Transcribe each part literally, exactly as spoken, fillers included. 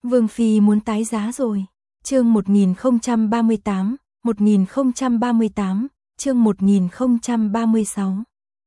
Vương Phi muốn tái giá rồi. Chương một nghìn không trăm ba mươi tám, một nghìn không trăm ba mươi tám, chương một nghìn không trăm ba mươi sáu.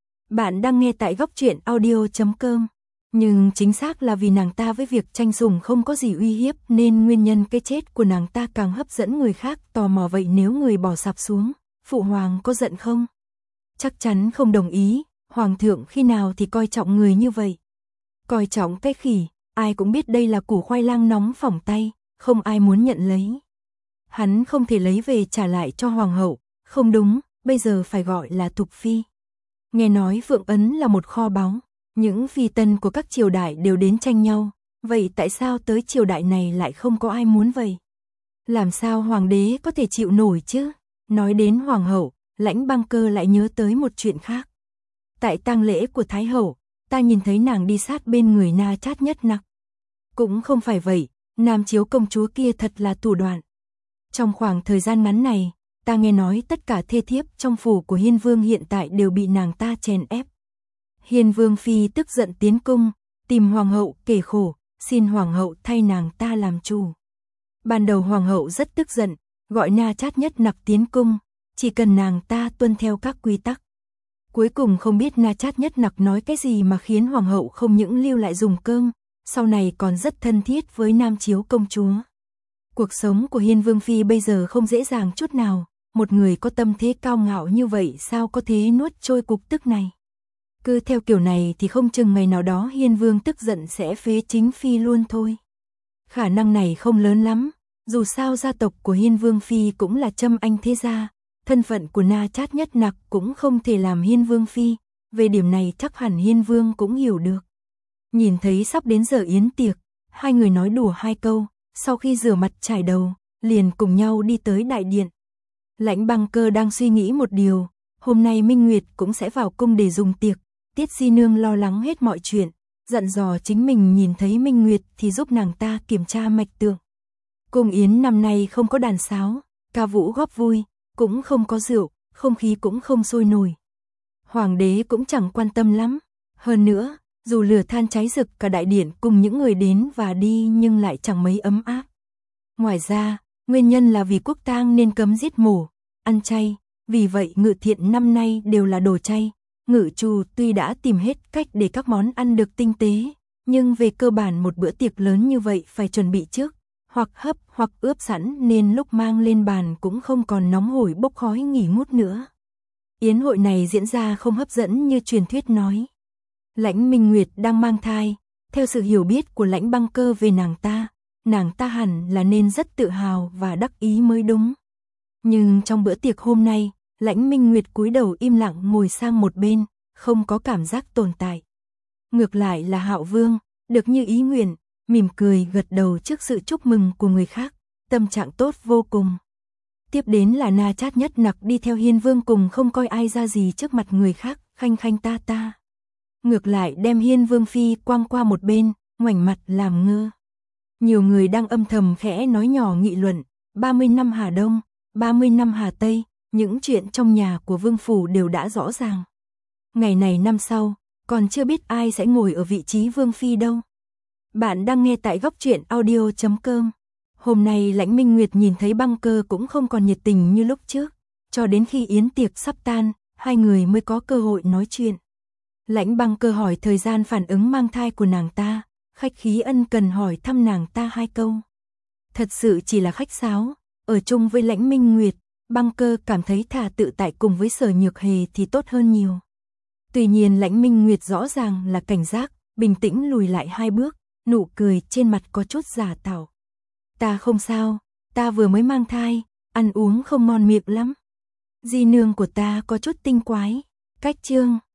Bạn đang nghe tại góc truyện audio chấm com. Nhưng chính xác là vì nàng ta với việc tranh sủng không có gì uy hiếp nên nguyên nhân cái chết của nàng ta càng hấp dẫn người khác tò mò. Vậy nếu người bỏ sạp xuống, Phụ Hoàng có giận không? Chắc chắn không đồng ý, Hoàng thượng khi nào thì coi trọng người như vậy? Coi trọng cái khỉ, ai cũng biết đây là củ khoai lang nóng phỏng tay, không ai muốn nhận lấy. Hắn không thể lấy về trả lại cho Hoàng hậu, không đúng, bây giờ phải gọi là Thục Phi. Nghe nói Phượng Ấn là một kho báu, những phi tần của các triều đại đều đến tranh nhau, vậy tại sao tới triều đại này lại không có ai muốn vậy? Làm sao Hoàng đế có thể chịu nổi chứ? Nói đến Hoàng hậu, Lãnh Băng Cơ lại nhớ tới một chuyện khác. Tại tang lễ của Thái hậu, ta nhìn thấy nàng đi sát bên người Na Chát Nhất Nặc. Cũng không phải vậy, Nam Chiếu công chúa kia thật là thủ đoạn. Trong khoảng thời gian ngắn này, ta nghe nói tất cả thê thiếp trong phủ của Hiên Vương hiện tại đều bị nàng ta chèn ép. Hiên Vương Phi tức giận tiến cung, tìm Hoàng hậu kể khổ, xin Hoàng hậu thay nàng ta làm chủ. Ban đầu Hoàng hậu rất tức giận, gọi Na Chát Nhất Nặc tiến cung, chỉ cần nàng ta tuân theo các quy tắc. Cuối cùng không biết Na Chát Nhất Nặc nói cái gì mà khiến Hoàng hậu không những lưu lại dùng cơm, sau này còn rất thân thiết với Nam Chiếu công chúa. Cuộc sống của Hiên Vương Phi bây giờ không dễ dàng chút nào, một người có tâm thế cao ngạo như vậy sao có thể nuốt trôi cục tức này. Cứ theo kiểu này thì không chừng ngày nào đó Hiên Vương tức giận sẽ phế chính Phi luôn thôi. Khả năng này không lớn lắm, dù sao gia tộc của Hiên Vương Phi cũng là Trâm Anh thế gia, thân phận của Na Chát Nhất Nặc cũng không thể làm Hiên Vương Phi, về điểm này chắc hẳn Hiên Vương cũng hiểu được. Nhìn thấy sắp đến giờ yến tiệc, hai người nói đùa hai câu, sau khi rửa mặt chải đầu, liền cùng nhau đi tới đại điện. Lãnh Băng Cơ đang suy nghĩ một điều, hôm nay Minh Nguyệt cũng sẽ vào cung để dùng tiệc, Tiết Di Nương lo lắng hết mọi chuyện, dặn dò chính mình nhìn thấy Minh Nguyệt thì giúp nàng ta kiểm tra mạch tượng. Cung yến năm nay không có đàn sáo, ca vũ góp vui, cũng không có rượu, không khí cũng không sôi nổi. Hoàng đế cũng chẳng quan tâm lắm, hơn nữa, dù lửa than cháy rực cả đại điện cùng những người đến và đi nhưng lại chẳng mấy ấm áp. Ngoài ra, nguyên nhân là vì quốc tang nên cấm giết mổ, ăn chay, vì vậy Ngự Thiện năm nay đều là đồ chay. Ngự Trù tuy đã tìm hết cách để các món ăn được tinh tế, nhưng về cơ bản một bữa tiệc lớn như vậy phải chuẩn bị trước, hoặc hấp hoặc ướp sẵn nên lúc mang lên bàn cũng không còn nóng hổi bốc khói nghỉ ngút nữa. Yến hội này diễn ra không hấp dẫn như truyền thuyết nói. Lãnh Minh Nguyệt đang mang thai, theo sự hiểu biết của Lãnh Băng Cơ về nàng ta, nàng ta hẳn là nên rất tự hào và đắc ý mới đúng. Nhưng trong bữa tiệc hôm nay, Lãnh Minh Nguyệt cúi đầu im lặng ngồi sang một bên, không có cảm giác tồn tại. Ngược lại là Hạo Vương, được như ý nguyện, mỉm cười gật đầu trước sự chúc mừng của người khác, tâm trạng tốt vô cùng. Tiếp đến là Na Chát Nhất Nặc đi theo Hiên Vương cùng không coi ai ra gì trước mặt người khác, khanh khanh ta ta. Ngược lại đem Hiên Vương Phi quăng qua một bên, ngoảnh mặt làm ngơ. Nhiều người đang âm thầm khẽ nói nhỏ nghị luận, ba mươi năm Hà Đông, ba mươi năm Hà Tây, những chuyện trong nhà của Vương Phủ đều đã rõ ràng. Ngày này năm sau, còn chưa biết ai sẽ ngồi ở vị trí Vương Phi đâu. Bạn đang nghe tại góc truyện audio chấm com. Hôm nay Lãnh Minh Nguyệt nhìn thấy Băng Cơ cũng không còn nhiệt tình như lúc trước, cho đến khi yến tiệc sắp tan, hai người mới có cơ hội nói chuyện. Lãnh Băng Cơ hỏi thời gian phản ứng mang thai của nàng ta, khách khí ân cần hỏi thăm nàng ta hai câu. Thật sự chỉ là khách sáo, ở chung với Lãnh Minh Nguyệt, Băng Cơ cảm thấy thà tự tại cùng với Sở Nhược Hề thì tốt hơn nhiều. Tuy nhiên Lãnh Minh Nguyệt rõ ràng là cảnh giác, bình tĩnh lùi lại hai bước, nụ cười trên mặt có chút giả tạo. Ta không sao, ta vừa mới mang thai, ăn uống không ngon miệng lắm. Di nương của ta có chút tinh quái, cách chương.